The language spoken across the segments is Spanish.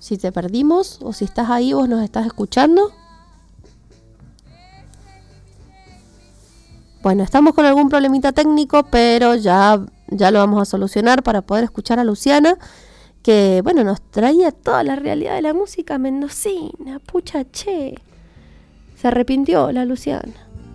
si te perdimos o si estás ahí, vos nos estás escuchando. Bueno, estamos con algún problemita técnico, pero ya lo vamos a solucionar para poder escuchar a Luciana, que, bueno, nos traía toda la realidad de la música mendocina. Pucha, che. Se arrepintió la Luciana.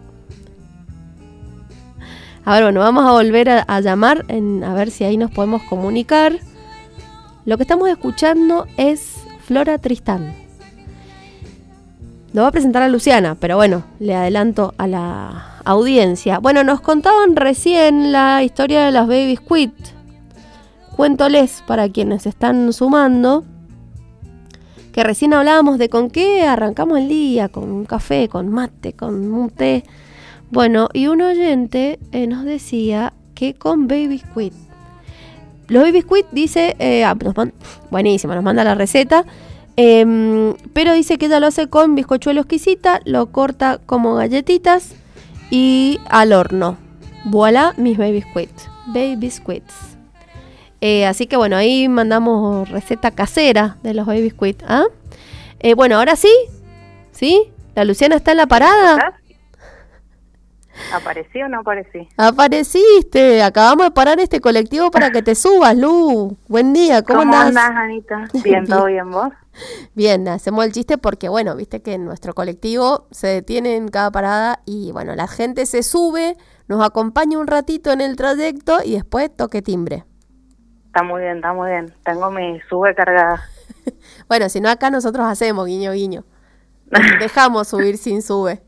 A ver, bueno, vamos a volver a llamar, a ver si ahí nos podemos comunicar. Lo que estamos escuchando es Flora Tristán. Lo va a presentar a Luciana, pero bueno, le adelanto a la audiencia. Bueno, nos contaban recién la historia de las Baby Squid. Cuéntoles para quienes están sumando que recién hablábamos de con qué arrancamos el día, con un café, con mate, con un té. Bueno, y un oyente nos decía que con Baby Squid. Los Baby Squid dice, buenísimo, nos manda la receta, pero dice que ella lo hace con bizcochuelo exquisita, lo corta como galletitas y al horno. Voilà mis Baby Squid. Baby Squids. Así que bueno, ahí mandamos receta casera de los Baby Squid. Bueno, ahora sí, ¿sí? ¿La Luciana está en la parada? ¿Aparecí o no aparecí? Apareciste, acabamos de parar este colectivo para que te subas, Lu. Buen día, ¿cómo andás? ¿Cómo andás, Anita? Bien, ¿todo bien vos? Bien, hacemos el chiste porque, bueno, viste que en nuestro colectivo se detiene en cada parada y, bueno, la gente se sube, nos acompaña un ratito en el trayecto y después toque timbre. Está muy bien, tengo mi sube cargada. Bueno, si no acá nosotros hacemos guiño, guiño. Dejamos subir sin sube.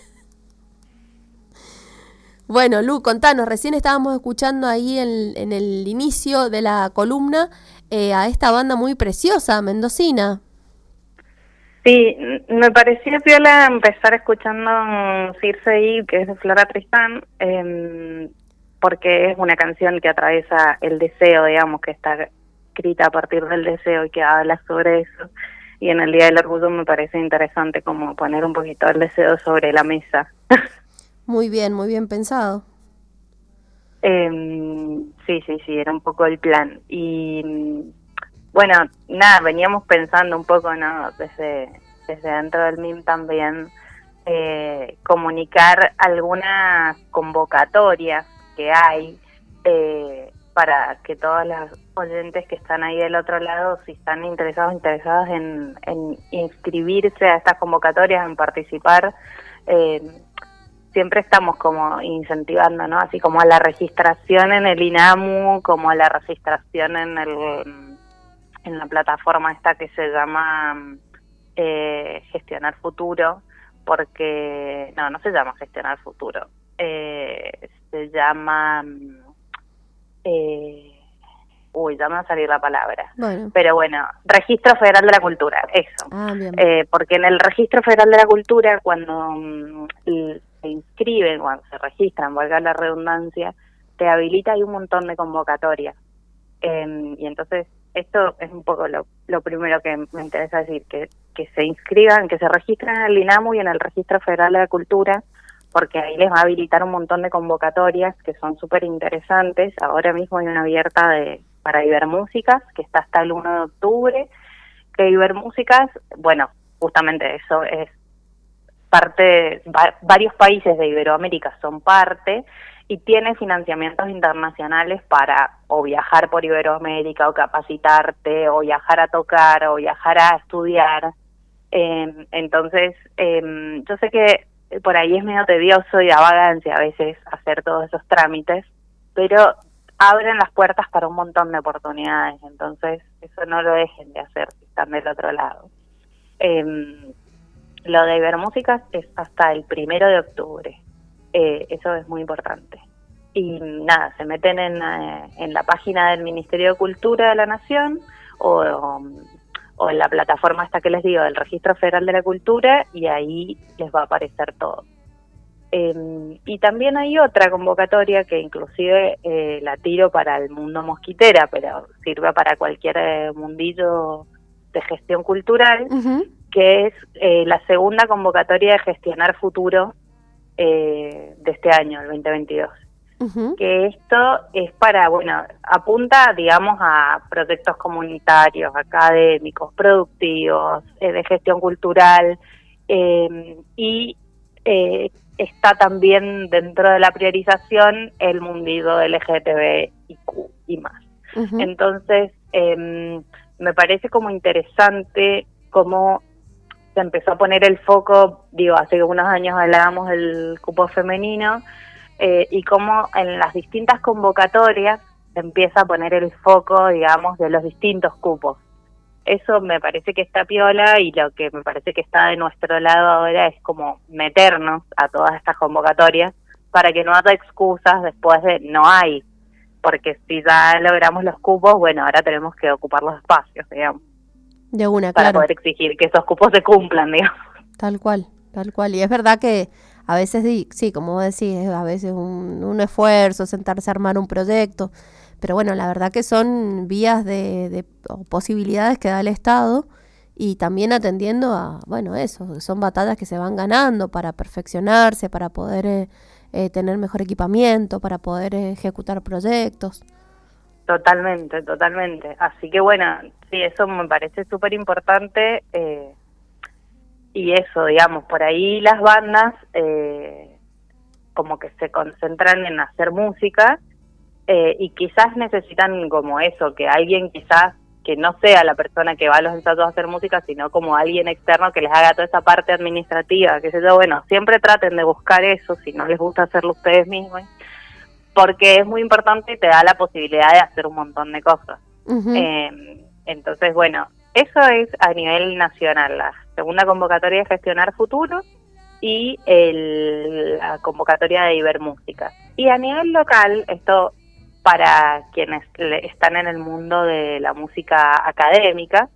Bueno, Lu, contanos, recién estábamos escuchando ahí en el inicio de la columna a esta banda muy preciosa, mendocina. Sí, me parecía piola empezar escuchando Circe I, que es de Flora Tristán, porque es una canción que atraviesa el deseo, digamos, que está escrita a partir del deseo y que habla sobre eso. Y en el Día del Orgullo me parece interesante como poner un poquito el deseo sobre la mesa. Muy bien pensado. Sí, era un poco el plan. Y bueno, nada, veníamos pensando un poco, ¿no? Desde dentro del MIM también, comunicar algunas convocatorias que hay para que todas las oyentes que están ahí del otro lado, si están interesadas en inscribirse a estas convocatorias, en participar, siempre estamos como incentivando, ¿no? Así como a la registración en el INAMU, como a la registración en la plataforma esta que se llama Gestionar Futuro, porque no se llama Gestionar Futuro, se llama ya me va a salir la palabra. Bueno. Pero bueno, Registro Federal de la Cultura, eso. Bien. Porque en el Registro Federal de la Cultura, cuando se inscriben, cuando se registran, valga la redundancia, te habilita ahí un montón de convocatorias. Y entonces, esto es un poco lo primero que me interesa decir, que se inscriban, que se registren en el INAMU y en el Registro Federal de la Cultura, porque ahí les va a habilitar un montón de convocatorias que son súper interesantes. Ahora mismo hay una abierta para Ibermúsicas, que está hasta el 1 de octubre, que Ibermúsicas, bueno, justamente eso es parte, varios países de Iberoamérica son parte, y tiene financiamientos internacionales para o viajar por Iberoamérica, o capacitarte, o viajar a tocar, o viajar a estudiar. Entonces, yo sé que por ahí es medio tedioso y da vagancia a veces hacer todos esos trámites, pero abren las puertas para un montón de oportunidades, entonces eso no lo dejen de hacer si están del otro lado. Lo de Ibermúsicas es hasta el 1 de octubre, eso es muy importante. Y nada, se meten en la página del Ministerio de Cultura de la Nación o en la plataforma esta que les digo, del Registro Federal de la Cultura, y ahí les va a aparecer todo. Y también hay otra convocatoria que inclusive la tiro para el mundo mosquitera, pero sirve para cualquier mundillo de gestión cultural, Uh-huh. que es la segunda convocatoria de Gestionar Futuro de este año, el 2022. Ujú. que esto es para, bueno, apunta, digamos, a proyectos comunitarios, académicos, productivos, de gestión cultural, y está también dentro de la priorización el mundillo LGTBIQ y más. Ujú. Entonces, me parece como interesante cómo se empezó a poner el foco, digo, hace unos años hablábamos del cupo femenino, y cómo en las distintas convocatorias se empieza a poner el foco, digamos, de los distintos cupos. Eso me parece que está piola, y lo que me parece que está de nuestro lado ahora es como meternos a todas estas convocatorias para que no haya excusas después de no hay, porque si ya logramos los cupos, bueno, ahora tenemos que ocupar los espacios, digamos, De una, para claro. poder exigir que esos cupos se cumplan, digamos. Tal cual, tal cual. Y es verdad que a veces, sí, como vos decís, es a veces un esfuerzo sentarse a armar un proyecto, pero bueno, la verdad que son vías o posibilidades que da el Estado y también atendiendo a, bueno, eso, son batallas que se van ganando para perfeccionarse, para poder tener mejor equipamiento, para poder ejecutar proyectos. Totalmente, totalmente. Así que bueno, sí, eso me parece súper importante, y eso, digamos, por ahí las bandas como que se concentran en hacer música, y quizás necesitan como eso, que alguien quizás que no sea la persona que va a los ensayos a hacer música, sino como alguien externo que les haga toda esa parte administrativa, qué sé yo. Bueno, siempre traten de buscar eso, si no les gusta hacerlo ustedes mismos, porque es muy importante y te da la posibilidad de hacer un montón de cosas. Ujú. Entonces, bueno, eso es a nivel nacional, la segunda convocatoria de Gestionar Futuro y la convocatoria de Ibermúsica. Y a nivel local, esto para quienes están en el mundo de la música académica,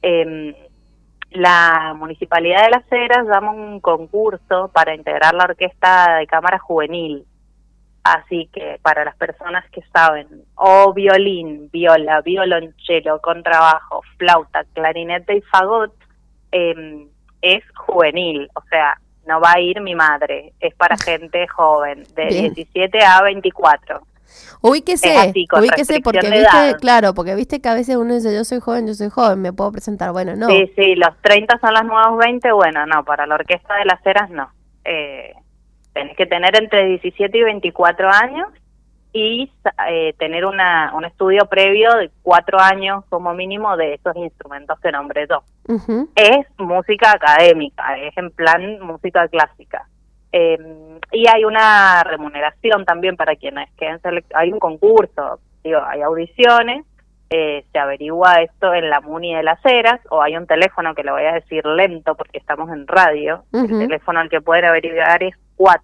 la Municipalidad de Las Heras llama un concurso para integrar la Orquesta de Cámara Juvenil. Así que para las personas que saben, o violín, viola, violonchelo, contrabajo, flauta, clarinete y fagot, es juvenil, o sea, no va a ir mi madre, es para gente joven, de Bien. 17 a 24. Es así, con Ubíquese restricción porque de viste, edad. claro, porque viste que a veces uno dice yo soy joven, me puedo presentar, bueno, no. Sí, sí, los 30 son los nuevos 20, bueno, no, para la Orquesta de Las Heras no. Tenés que tener entre 17 y 24 años y tener un estudio previo de 4 años como mínimo de esos instrumentos que nombré yo. Ujú. Es música académica, es en plan música clásica. Y hay una remuneración también para quienes queden hay un concurso, digo, hay audiciones, se averigua esto en la Muni de Las Heras, o hay un teléfono que lo voy a decir lento porque estamos en radio. El Ujú. teléfono al que pueden averiguar es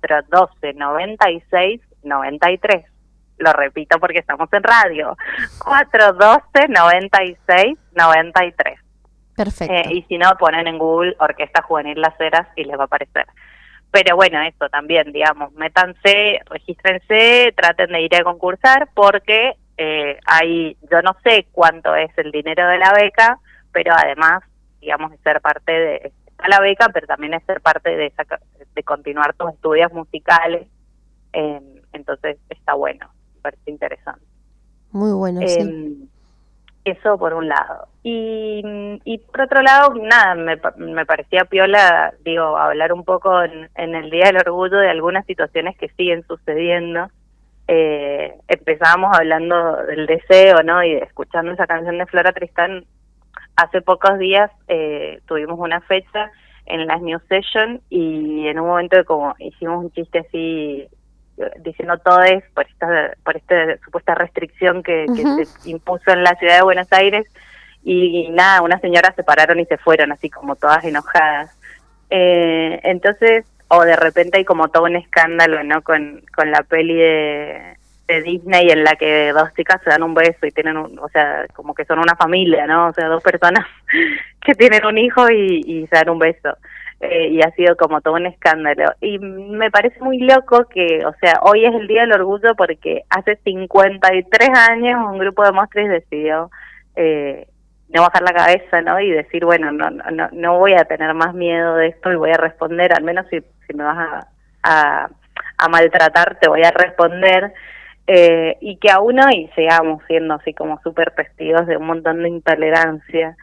412-96-93. Lo repito porque estamos en radio, 412-96-93. Perfecto. Y si no, ponen en Google Orquesta Juvenil Las Heras y les va a aparecer. Pero bueno, eso también, digamos, métanse, regístrense, traten de ir a concursar, porque yo no sé cuánto es el dinero de la beca, pero además, digamos, es ser parte de la beca, pero también es ser parte de continuar tus estudios musicales. Entonces está bueno, me parece interesante. Muy bueno, sí. Eso por un lado. Y por otro lado, nada, me parecía piola, digo, hablar un poco en el Día del Orgullo de algunas situaciones que siguen sucediendo. Empezábamos hablando del deseo, ¿no? Y escuchando esa canción de Flora Tristán. Hace pocos días tuvimos una fecha en las New Session, y en un momento como hicimos un chiste así diciendo todo es por esta supuesta restricción que Ujú. se impuso en la ciudad de Buenos Aires, y nada, unas señoras se pararon y se fueron así como todas enojadas. Entonces, o de repente hay como todo un escándalo, ¿no? Con la peli de Disney, en la que dos chicas se dan un beso y tienen o sea, como que son una familia, ¿no? O sea, dos personas que tienen un hijo y se dan un beso. Y ha sido como todo un escándalo. Y me parece muy loco que, o sea, hoy es el Día del Orgullo porque hace 53 años un grupo de monstruos decidió no bajar la cabeza, ¿no? Y decir, bueno, no voy a tener más miedo de esto y voy a responder, al menos si me vas a a maltratar, te voy a responder. Y que aún hoy sigamos siendo así como súper testigos de un montón de intolerancia.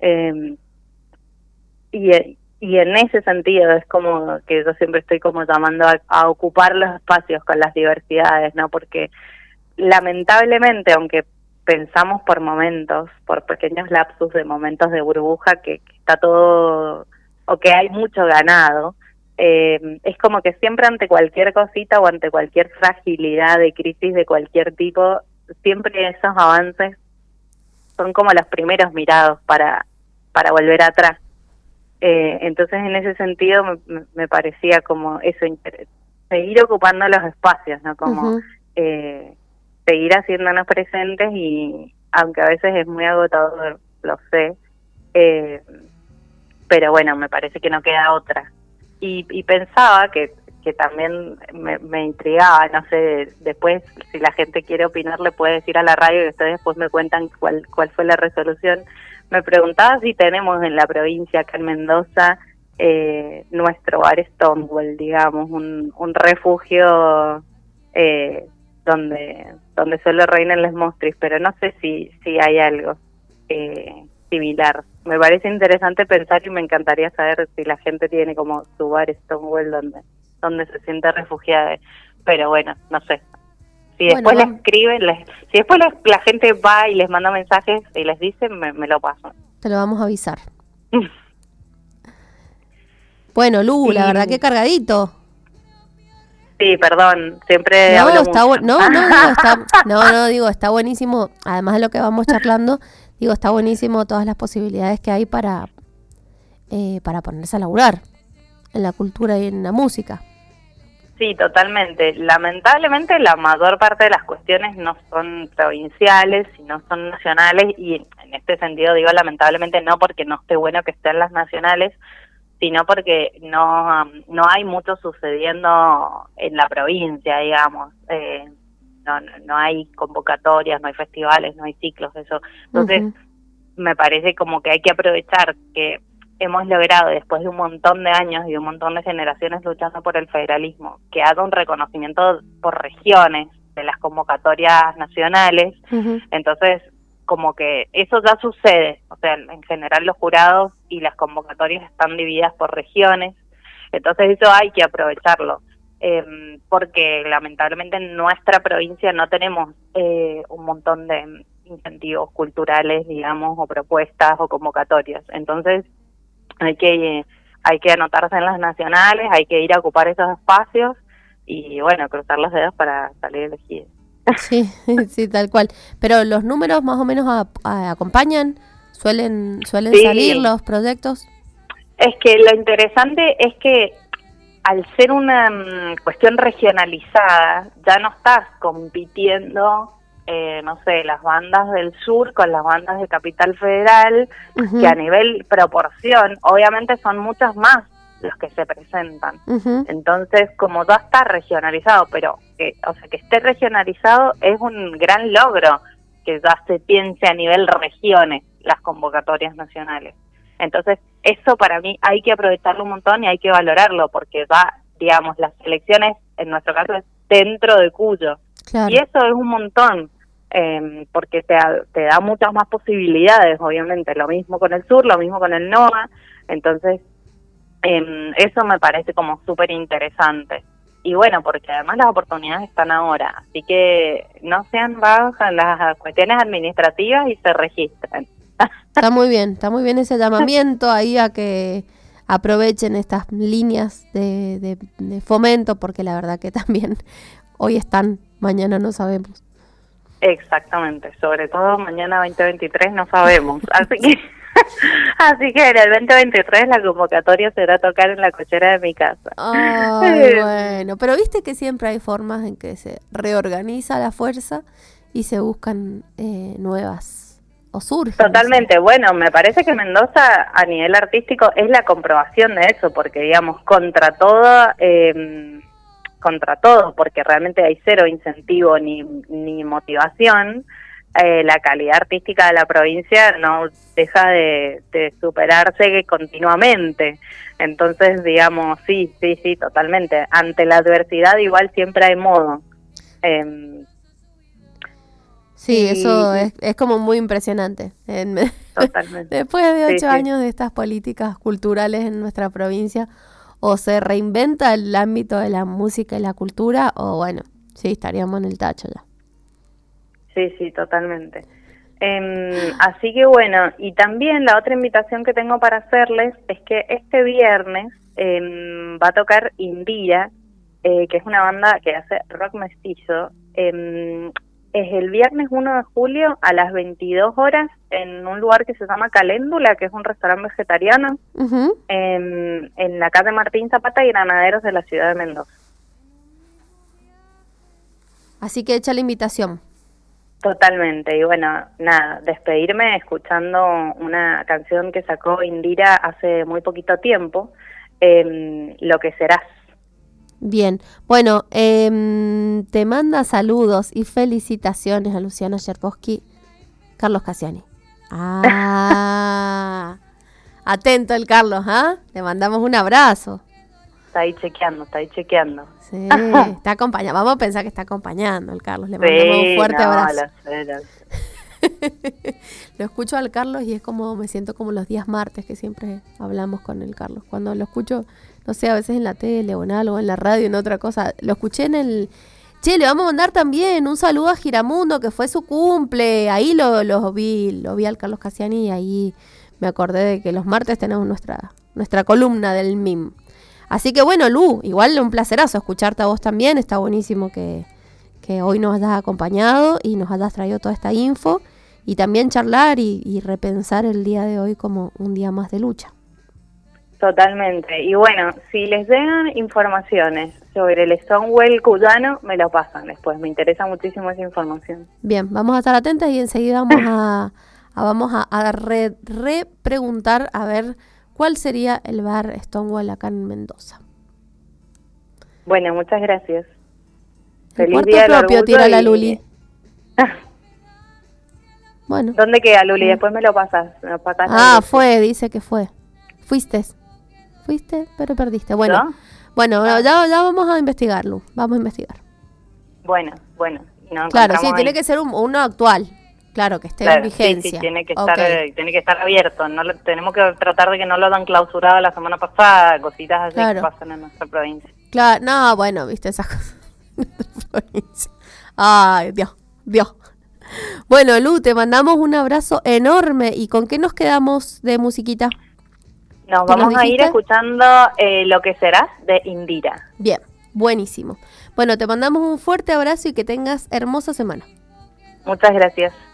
Y en ese sentido es como que yo siempre estoy como llamando a ocupar los espacios con las diversidades, ¿no? Porque lamentablemente, aunque pensamos por momentos, por pequeños lapsus de momentos de burbuja, que está todo, o que hay mucho ganado, es como que siempre ante cualquier cosita o ante cualquier fragilidad de crisis de cualquier tipo, siempre esos avances son como los primeros mirados para volver atrás. Entonces en ese sentido me parecía como eso, seguir ocupando los espacios, ¿no? Como seguir haciéndonos presentes, y aunque a veces es muy agotador, lo sé, pero bueno, me parece que no queda otra. Y pensaba que también me intrigaba, no sé, después si la gente quiere opinar le puede decir a la radio y ustedes después me cuentan cuál fue la resolución. Me preguntaba si tenemos en la provincia, acá en Mendoza, nuestro bar Stonewall, digamos, un refugio donde solo reinan los monstruos, pero no sé si hay algo similar. Me parece interesante pensar y me encantaría saber si la gente tiene como su bar Stonewall donde se siente refugiada. Pero bueno, no sé. Si después le escriben, si después la gente va y les manda mensajes y les dice, me lo paso. Te lo vamos a avisar. Bueno, Lu, la verdad que cargadito. Sí, perdón, siempre no, hablo está mucho. Digo, está buenísimo, además de lo que vamos charlando, digo, está buenísimo todas las posibilidades que hay para ponerse a laburar en la cultura y en la música. Sí, totalmente. Lamentablemente la mayor parte de las cuestiones no son provinciales, sino son nacionales, y en este sentido digo lamentablemente no porque no esté bueno que estén las nacionales, sino porque no hay mucho sucediendo en la provincia, digamos. No hay convocatorias, no hay festivales, no hay ciclos, eso. Entonces, me parece como que hay que aprovechar que hemos logrado, después de un montón de años y de un montón de generaciones luchando por el federalismo, que haga un reconocimiento por regiones de las convocatorias nacionales. Entonces, como que eso ya sucede, o sea, en general los jurados y las convocatorias están divididas por regiones, entonces eso hay que aprovecharlo, porque lamentablemente en nuestra provincia no tenemos un montón de incentivos culturales, digamos, o propuestas o convocatorias, entonces hay que anotarse en las nacionales, hay que ir a ocupar esos espacios y bueno, cruzar los dedos para salir elegidos. Sí, sí, tal cual. Pero los números más o menos acompañan, suelen sí. Salir los proyectos. Es que lo interesante es que al ser una cuestión regionalizada, ya no estás compitiendo, no sé, las bandas del sur con las bandas de Capital Federal, que a nivel proporción, obviamente son muchos más los que se presentan. Entonces, como ya está regionalizado, pero que esté regionalizado es un gran logro, que ya se piense a nivel regiones las convocatorias nacionales. Entonces, eso para mí hay que aprovecharlo un montón y hay que valorarlo, porque va, digamos, las elecciones, en nuestro caso, es dentro de Cuyo. Claro. Y eso es un montón, porque te da muchas más posibilidades, obviamente. Lo mismo con el sur, lo mismo con el NOA. Entonces, eso me parece como súper interesante. Y bueno, porque además las oportunidades están ahora, así que no sean vagos en las cuestiones administrativas y se registren. Está muy bien ese llamamiento ahí a que aprovechen estas líneas de fomento, porque la verdad que también hoy están, mañana no sabemos. Exactamente, sobre todo mañana 2023 no sabemos, así que en el 2023 la convocatoria será tocar en la cochera de mi casa. Ay, bueno, pero viste que siempre hay formas en que se reorganiza la fuerza y se buscan nuevas o surgen. Totalmente, bueno, me parece que Mendoza a nivel artístico es la comprobación de eso, porque digamos, contra todo, porque realmente hay cero incentivo ni motivación, la calidad artística de la provincia no deja de superarse continuamente. Entonces, digamos, sí, totalmente. Ante la adversidad igual siempre hay modo. Sí, eso es como muy impresionante. Totalmente. Después de 8 años de estas políticas culturales en nuestra provincia, o se reinventa el ámbito de la música y la cultura, o bueno, sí, estaríamos en el tacho ya. Sí, totalmente. Así que bueno, y también la otra invitación que tengo para hacerles es que este viernes va a tocar Indira, que es una banda que hace rock mestizo. Es el viernes 1 de julio a las 22 horas en un lugar que se llama Caléndula, que es un restaurante vegetariano, en la calle Martín Zapata y Granaderos de la ciudad de Mendoza. Así que echa la invitación. Totalmente, y bueno, nada, despedirme escuchando una canción que sacó Indira hace muy poquito tiempo, Lo que serás. Bien, bueno, te manda saludos y felicitaciones a Luciana Cherkowski, Carlos Cassiani. Atento el Carlos, ¿ah? Le mandamos un abrazo. Está ahí chequeando. Sí, está acompañando. Vamos a pensar que está acompañando el Carlos. Le mandamos un fuerte abrazo. Lo escucho al Carlos y es como, me siento como los días martes que siempre hablamos con el Carlos. Cuando lo escucho, no sé, a veces en la tele o en algo, en la radio, en otra cosa. Lo escuché en el... Che, le vamos a mandar también un saludo a Giramundo, que fue su cumple. Ahí lo vi al Carlos Cassiani y ahí me acordé de que los martes tenemos nuestra columna del MIM. Así que bueno, Lu, igual un placerazo escucharte a vos también. Está buenísimo que hoy nos hayas acompañado y nos hayas traído toda esta info. Y también charlar y repensar el día de hoy como un día más de lucha. Totalmente. Y bueno, si les llegan informaciones sobre el Stonewall cuyano, me lo pasan después. Me interesa muchísimo esa información. Bien, vamos a estar atentas y enseguida vamos a repreguntar a ver cuál sería el bar Stonewall acá en Mendoza. Bueno, muchas gracias. Feliz día propio tira la Luli. Bueno. ¿Dónde queda, Luli? Después me lo pasas. Dice que fue. Fuiste, pero perdiste. Bueno, ¿no? Bueno, ya vamos a investigar, Lu. Vamos a investigar. Bueno. Claro, sí, tiene que ser uno actual. Claro, que esté en vigencia. Sí, tiene que estar abierto. Tenemos que tratar de que no lo hayan clausurado la semana pasada, cositas así que pasan en nuestra provincia. Claro, no, bueno, viste esas cosas en nuestra provincia. Ay, Dios. Bueno, Lu, te mandamos un abrazo enorme. ¿Y con qué nos quedamos de musiquita? Nos vamos a ir escuchando Lo que serás de Indira. Bien, buenísimo. Bueno, te mandamos un fuerte abrazo y que tengas hermosa semana. Muchas gracias.